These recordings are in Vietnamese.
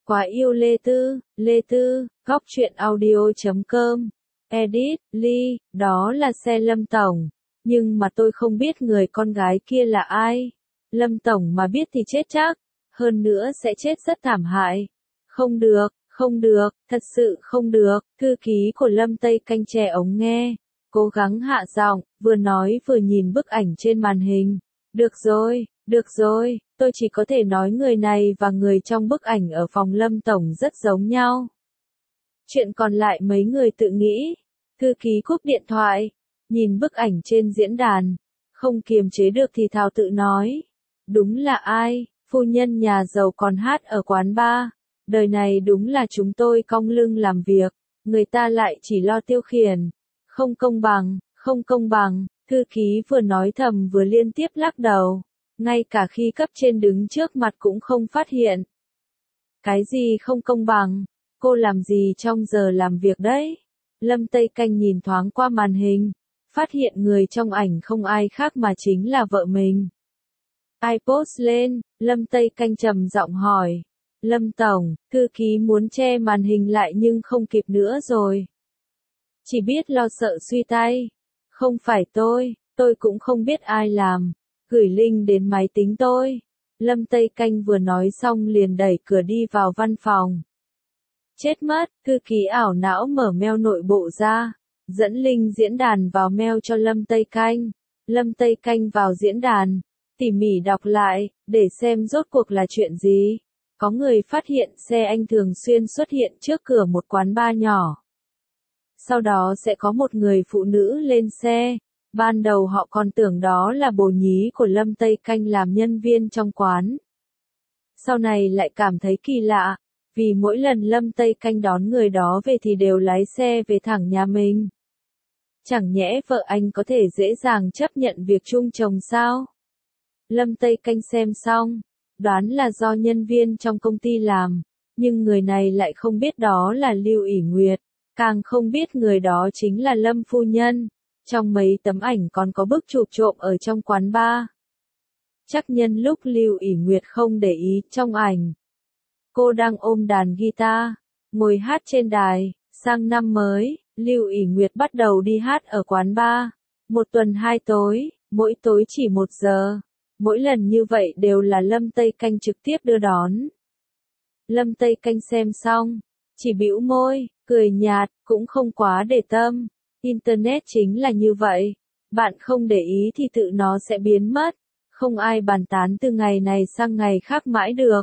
Quá yêu Lê Tư, góc truyện audio.com, edit, Ly, đó là xe Lâm Tổng, nhưng mà tôi không biết người con gái kia là ai. Lâm Tổng mà biết thì chết chắc, hơn nữa sẽ chết rất thảm hại. Không được, thật sự không được, thư ký của Lâm Tây Canh che ống nghe, cố gắng hạ giọng, vừa nói vừa nhìn bức ảnh trên màn hình. Được rồi, tôi chỉ có thể nói người này và người trong bức ảnh ở phòng Lâm Tổng rất giống nhau. Chuyện còn lại mấy người tự nghĩ. Thư ký cúp điện thoại, nhìn bức ảnh trên diễn đàn, không kiềm chế được thì thào tự nói. Đúng là ai, phu nhân nhà giàu còn hát ở quán bar. Đời này đúng là chúng tôi cong lưng làm việc, người ta lại chỉ lo tiêu khiển. Không công bằng, thư ký vừa nói thầm vừa liên tiếp lắc đầu. Ngay cả khi cấp trên đứng trước mặt cũng không phát hiện. Cái gì không công bằng? Cô làm gì trong giờ làm việc đấy? Lâm Tây Canh nhìn thoáng qua màn hình, phát hiện người trong ảnh không ai khác mà chính là vợ mình. Ai post lên? Lâm Tây Canh trầm giọng hỏi. Lâm Tổng, thư ký muốn che màn hình lại nhưng không kịp nữa rồi. Chỉ biết lo sợ suy tay. Không phải tôi cũng không biết ai làm. Gửi link đến máy tính tôi. Lâm Tây Canh vừa nói xong liền đẩy cửa đi vào văn phòng. Chết mất, thư ký ảo não mở mail nội bộ ra, dẫn link diễn đàn vào mail cho Lâm Tây Canh. Lâm Tây Canh vào diễn đàn, tỉ mỉ đọc lại, để xem rốt cuộc là chuyện gì. Có người phát hiện xe anh thường xuyên xuất hiện trước cửa một quán bar nhỏ. Sau đó sẽ có một người phụ nữ lên xe. Ban đầu họ còn tưởng đó là bồ nhí của Lâm Tây Canh làm nhân viên trong quán. Sau này lại cảm thấy kỳ lạ, vì mỗi lần Lâm Tây Canh đón người đó về thì đều lái xe về thẳng nhà mình. Chẳng nhẽ vợ anh có thể dễ dàng chấp nhận việc chung chồng sao? Lâm Tây Canh xem xong, đoán là do nhân viên trong công ty làm, nhưng người này lại không biết đó là Lưu ỷ Nguyệt, càng không biết người đó chính là Lâm phu nhân. Trong mấy tấm ảnh còn có bức chụp trộm ở trong quán bar. Chắc nhân lúc Lưu ỷ Nguyệt không để ý, trong ảnh, cô đang ôm đàn guitar, ngồi hát trên đài. Sang năm mới, Lưu ỷ Nguyệt bắt đầu đi hát ở quán bar. Một tuần 2 tối, mỗi tối chỉ 1 giờ. Mỗi lần như vậy đều là Lâm Tây Canh trực tiếp đưa đón. Lâm Tây Canh xem xong, chỉ bĩu môi, cười nhạt, cũng không quá để tâm. Internet chính là như vậy, bạn không để ý thì tự nó sẽ biến mất, không ai bàn tán từ ngày này sang ngày khác mãi được.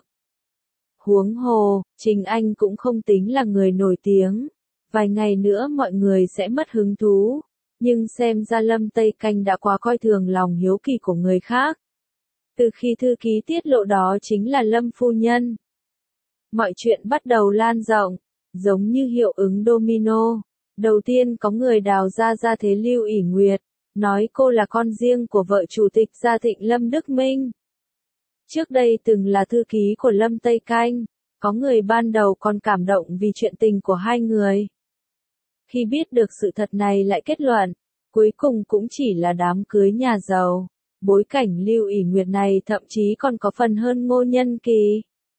Huống hồ, chính anh cũng không tính là người nổi tiếng, vài ngày nữa mọi người sẽ mất hứng thú, nhưng xem ra Lâm Tây Canh đã quá coi thường lòng hiếu kỳ của người khác. Từ khi thư ký tiết lộ đó chính là Lâm phu nhân, mọi chuyện bắt đầu lan rộng, giống như hiệu ứng domino. Đầu tiên có người đào ra gia thế Lưu ỷ Nguyệt, nói cô là con riêng của vợ chủ tịch Gia Thịnh Lâm Đức Minh. Trước đây từng là thư ký của Lâm Tây Canh, có người ban đầu còn cảm động vì chuyện tình của hai người. Khi biết được sự thật này lại kết luận, cuối cùng cũng chỉ là đám cưới nhà giàu. Bối cảnh Lưu ỷ Nguyệt này thậm chí còn có phần hơn Ngô Nhân Kỳ.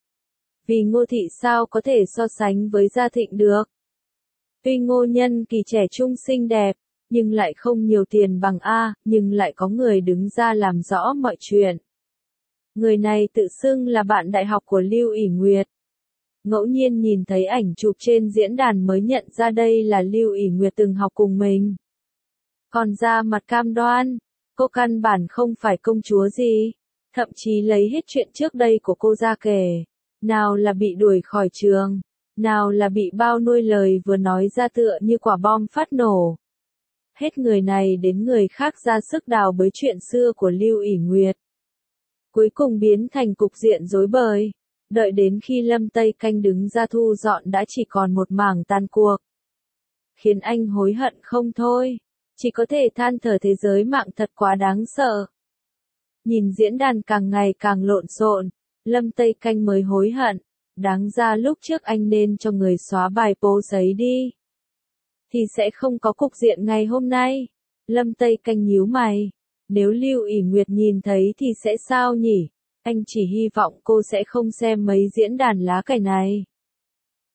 Vì Ngô Thị sao có thể so sánh với Gia Thịnh được. Tuy Ngô Nhân Kỳ trẻ trung xinh đẹp, nhưng lại không nhiều tiền bằng nhưng lại có người đứng ra làm rõ mọi chuyện. Người này tự xưng là bạn đại học của Lưu ỷ Nguyệt. Ngẫu nhiên nhìn thấy ảnh chụp trên diễn đàn mới nhận ra đây là Lưu ỷ Nguyệt từng học cùng mình. Còn ra mặt cam đoan, cô căn bản không phải công chúa gì, thậm chí lấy hết chuyện trước đây của cô ra kể. Nào là bị đuổi khỏi trường, nào là bị bao nuôi lời vừa nói ra tựa như quả bom phát nổ. Hết người này đến người khác ra sức đào bới chuyện xưa của Lưu ỷ Nguyệt. Cuối cùng biến thành cục diện rối bời. Đợi đến khi Lâm Tây Canh đứng ra thu dọn đã chỉ còn một mảng tàn cuộc. Khiến anh hối hận không thôi. Chỉ có thể than thở thế giới mạng thật quá đáng sợ. Nhìn diễn đàn càng ngày càng lộn xộn, Lâm Tây Canh mới hối hận. Đáng ra lúc trước anh nên cho người xóa bài post ấy đi. Thì sẽ không có cục diện ngày hôm nay. Lâm Tây Canh nhíu mày. Nếu Lưu ỷ Nguyệt nhìn thấy thì sẽ sao nhỉ? Anh chỉ hy vọng cô sẽ không xem mấy diễn đàn lá cải này.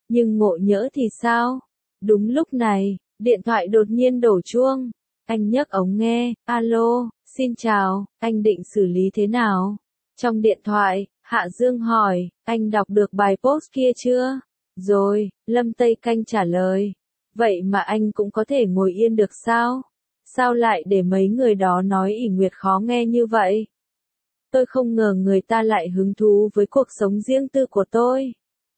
Nhưng Ngộ Nhỡ thì sao? Đúng lúc này, điện thoại đột nhiên đổ chuông. Anh nhấc ống nghe, alo, xin chào, anh định xử lý thế nào? Trong điện thoại, Hạ Dương hỏi, anh đọc được bài post kia chưa? Rồi, Lâm Tây Canh trả lời. Vậy mà anh cũng có thể ngồi yên được sao? Sao lại để mấy người đó nói ỷ Nguyệt khó nghe như vậy? Tôi không ngờ người ta lại hứng thú với cuộc sống riêng tư của tôi.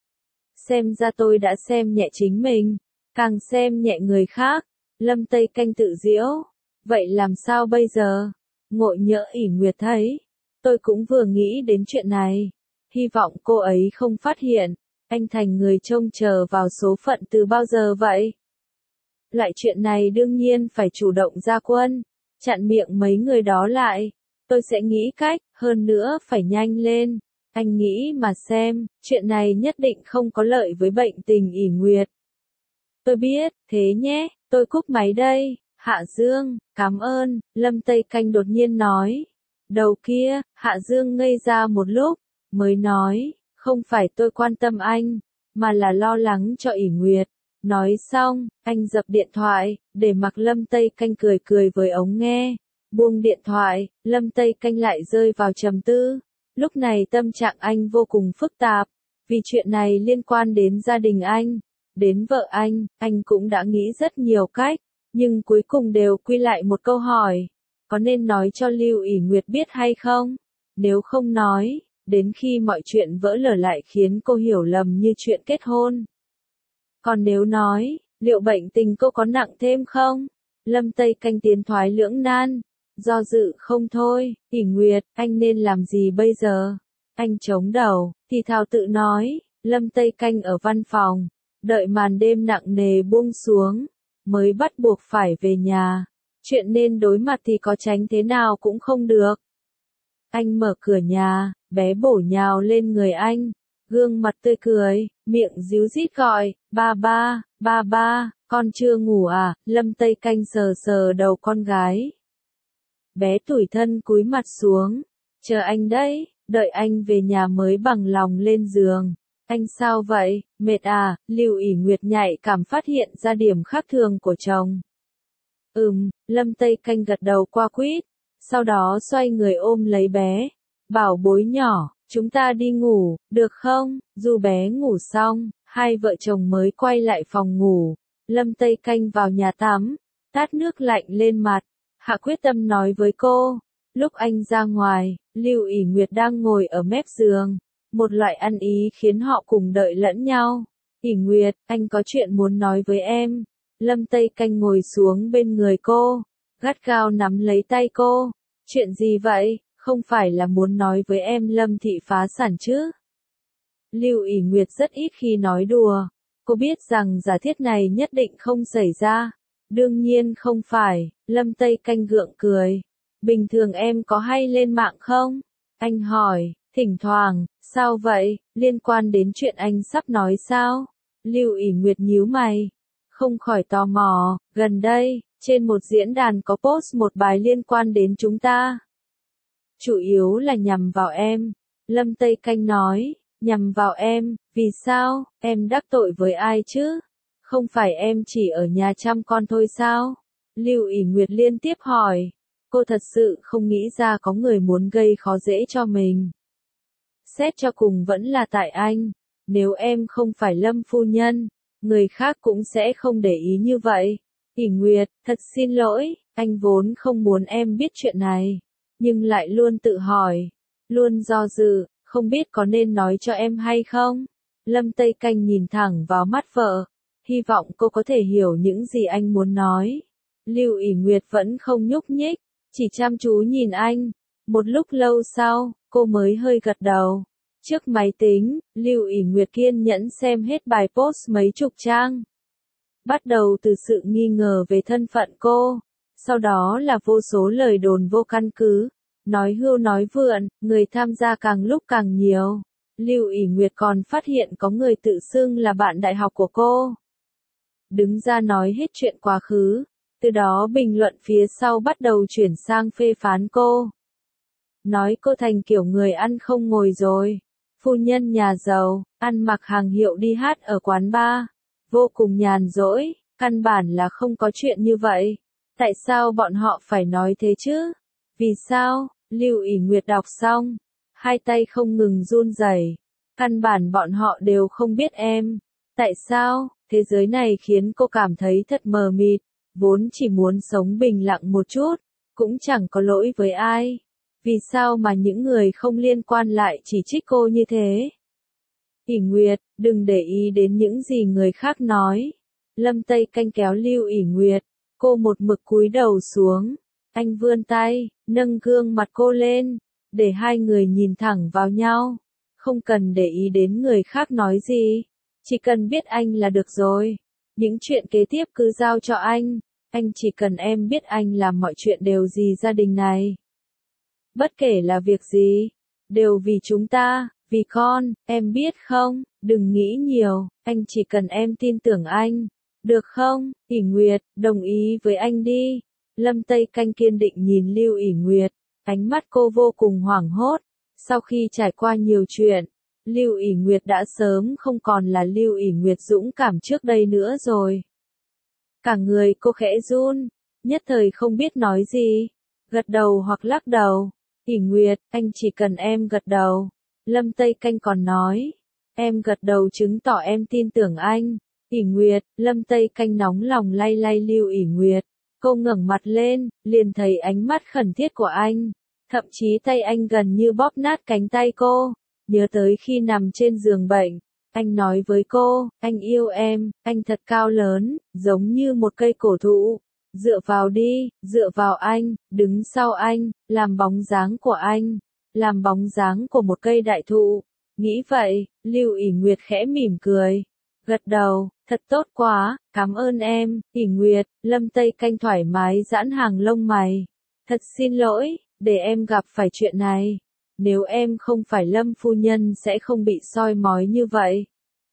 Xem ra tôi đã xem nhẹ chính mình, càng xem nhẹ người khác. Lâm Tây Canh tự giễu. Vậy làm sao bây giờ? Ngộ Nhỡ ỷ Nguyệt thấy. Tôi cũng vừa nghĩ đến chuyện này. Hy vọng cô ấy không phát hiện. Anh thành người trông chờ vào số phận từ bao giờ vậy? Loại chuyện này đương nhiên phải chủ động ra quân. Chặn miệng mấy người đó lại. Tôi sẽ nghĩ cách, hơn nữa phải nhanh lên. Anh nghĩ mà xem, chuyện này nhất định không có lợi với bệnh tình ỷ Nguyệt. Tôi biết, thế nhé, tôi cúp máy đây. Hạ Dương, cảm ơn, Lâm Tây Canh đột nhiên nói. Đầu kia, Hạ Dương ngây ra một lúc, mới nói, không phải tôi quan tâm anh, mà là lo lắng cho ỷ Nguyệt. Nói xong, anh dập điện thoại, để mặc Lâm Tây Canh cười cười với ống nghe. Buông điện thoại, Lâm Tây Canh lại rơi vào trầm tư. Lúc này tâm trạng anh vô cùng phức tạp, vì chuyện này liên quan đến gia đình anh, đến vợ anh cũng đã nghĩ rất nhiều cách, nhưng cuối cùng đều quy lại một câu hỏi, có nên nói cho Lưu ỷ Nguyệt biết hay không? Nếu không nói, đến khi mọi chuyện vỡ lở lại khiến cô hiểu lầm như chuyện kết hôn. Còn nếu nói, liệu bệnh tình cô có nặng thêm không? Lâm Tây Canh tiến thoái lưỡng nan. Do dự không thôi, ỷ Nguyệt, anh nên làm gì bây giờ? Anh chống đầu, thì thào tự nói, Lâm Tây Canh ở văn phòng, đợi màn đêm nặng nề buông xuống, mới bắt buộc phải về nhà. Chuyện nên đối mặt thì có tránh thế nào cũng không được. Anh mở cửa nhà, bé bổ nhào lên người anh, gương mặt tươi cười, miệng ríu rít gọi, ba ba, con chưa ngủ à? Lâm Tây Canh sờ sờ đầu con gái. Bé tủi thân cúi mặt xuống, chờ anh đấy, đợi anh về nhà mới bằng lòng lên giường. Anh sao vậy, mệt à? Lưu ỷ Nguyệt nhạy cảm phát hiện ra điểm khác thường của chồng. Lâm Tây Canh gật đầu qua quýt, sau đó xoay người ôm lấy bé. Bảo bối nhỏ, chúng ta đi ngủ, được không? Dù bé ngủ xong, hai vợ chồng mới quay lại phòng ngủ. Lâm Tây Canh vào nhà tắm, tát nước lạnh lên mặt. Hạ quyết tâm nói với cô. Lúc anh ra ngoài, Lưu ỷ Nguyệt đang ngồi ở mép giường. Một loại ăn ý khiến họ cùng đợi lẫn nhau. ỷ Nguyệt, anh có chuyện muốn nói với em. Lâm Tây Canh ngồi xuống bên người cô, gắt gao nắm lấy tay cô. Chuyện gì vậy? Không phải là muốn nói với em Lâm thị phá sản chứ? Lưu ỷ Nguyệt rất ít khi nói đùa. Cô biết rằng giả thiết này nhất định không xảy ra. Đương nhiên không phải, Lâm Tây Canh gượng cười. Bình thường em có hay lên mạng không? Anh hỏi, thỉnh thoảng, sao vậy, liên quan đến chuyện anh sắp nói sao? Lưu ỷ Nguyệt nhíu mày, không khỏi tò mò, gần đây, trên một diễn đàn có post một bài liên quan đến chúng ta. Chủ yếu là nhằm vào em. Lâm Tây Canh nói, nhằm vào em, vì sao, em đắc tội với ai chứ? Không phải em chỉ ở nhà chăm con thôi sao? Lưu ỷ Nguyệt liên tiếp hỏi. Cô thật sự không nghĩ ra có người muốn gây khó dễ cho mình. Xét cho cùng vẫn là tại anh. Nếu em không phải Lâm phu nhân, người khác cũng sẽ không để ý như vậy. ỷ Nguyệt, thật xin lỗi, anh vốn không muốn em biết chuyện này. Nhưng lại luôn tự hỏi, luôn do dự, không biết có nên nói cho em hay không? Lâm Tây Canh nhìn thẳng vào mắt vợ. Hy vọng cô có thể hiểu những gì anh muốn nói. Lưu ỷ Nguyệt vẫn không nhúc nhích, chỉ chăm chú nhìn anh. Một lúc lâu sau, cô mới hơi gật đầu. Trước máy tính, Lưu ỷ Nguyệt kiên nhẫn xem hết bài post mấy chục trang. Bắt đầu từ sự nghi ngờ về thân phận cô. Sau đó là vô số lời đồn vô căn cứ. Nói hưu nói vượn, người tham gia càng lúc càng nhiều. Lưu ỷ Nguyệt còn phát hiện có người tự xưng là bạn đại học của cô. Đứng ra nói hết chuyện quá khứ. Từ đó bình luận phía sau bắt đầu chuyển sang phê phán cô. Nói cô thành kiểu người ăn không ngồi rồi. phu nhân nhà giàu, ăn mặc hàng hiệu đi hát ở quán bar, vô cùng nhàn rỗi, căn bản là không có chuyện như vậy. Tại sao bọn họ phải nói thế chứ? Vì sao? Lưu ỷ Nguyệt đọc xong, hai tay không ngừng run rẩy. Căn bản bọn họ đều không biết em. Tại sao? Thế giới này khiến cô cảm thấy thật mờ mịt, vốn chỉ muốn sống bình lặng một chút, cũng chẳng có lỗi với ai. Vì sao mà những người không liên quan lại chỉ trích cô như thế? ỷ Nguyệt, đừng để ý đến những gì người khác nói. Lâm Tây Canh kéo Lưu ỷ Nguyệt, cô một mực cúi đầu xuống. Anh vươn tay, nâng gương mặt cô lên, để hai người nhìn thẳng vào nhau. Không cần để ý đến người khác nói gì, chỉ cần biết anh là được rồi. Những chuyện kế tiếp cứ giao cho anh chỉ cần em biết anh làm mọi chuyện đều vì gia đình này. Bất kể là việc gì, đều vì chúng ta, vì con, em biết không, đừng nghĩ nhiều, anh chỉ cần em tin tưởng anh, được không? ỷ Nguyệt, đồng ý với anh đi. Lâm Tây Canh kiên định nhìn Lưu ỷ Nguyệt, ánh mắt cô vô cùng hoảng hốt. Sau khi trải qua nhiều chuyện, Lưu ỷ Nguyệt đã sớm không còn là Lưu ỷ Nguyệt dũng cảm trước đây nữa rồi. Cả người cô khẽ run, nhất thời không biết nói gì, gật đầu hoặc lắc đầu. ỷ Nguyệt, anh chỉ cần em gật đầu. Lâm Tây Canh còn nói, em gật đầu chứng tỏ em tin tưởng anh. ỷ Nguyệt, Lâm Tây Canh nóng lòng lay lay Lưu ỷ Nguyệt. Cô ngẩng mặt lên, liền thấy ánh mắt khẩn thiết của anh. Thậm chí tay anh gần như bóp nát cánh tay cô. Nhớ tới khi nằm trên giường bệnh, anh nói với cô, anh yêu em, anh thật cao lớn, giống như một cây cổ thụ. Dựa vào đi, dựa vào anh, đứng sau anh, làm bóng dáng của anh, làm bóng dáng của một cây đại thụ. Nghĩ vậy, Lưu ỷ Nguyệt khẽ mỉm cười, gật đầu, thật tốt quá, cảm ơn em. ỷ Nguyệt, Lâm Tây Canh thoải mái giãn hàng lông mày. Thật xin lỗi, để em gặp phải chuyện này. Nếu em không phải Lâm phu nhân sẽ không bị soi mói như vậy.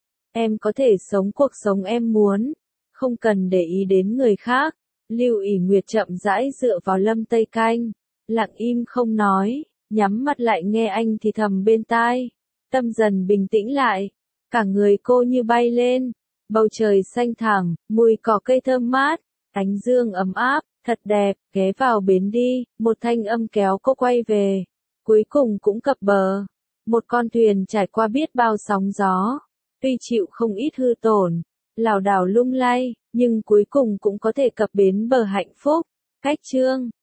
Em có thể sống cuộc sống em muốn, không cần để ý đến người khác. Lưu ỷ Nguyệt chậm rãi dựa vào Lâm Tây Canh, lặng im không nói, nhắm mắt lại nghe anh thì thầm bên tai. Tâm dần bình tĩnh lại, cả người cô như bay lên, bầu trời xanh thẳm, mùi cỏ cây thơm mát, ánh dương ấm áp, thật đẹp, ghé vào bến đi, một thanh âm kéo cô quay về. Cuối cùng cũng cập bờ, một con thuyền trải qua biết bao sóng gió, tuy chịu không ít hư tổn, lảo đảo lung lay, nhưng cuối cùng cũng có thể cập bến bờ hạnh phúc. Cách chương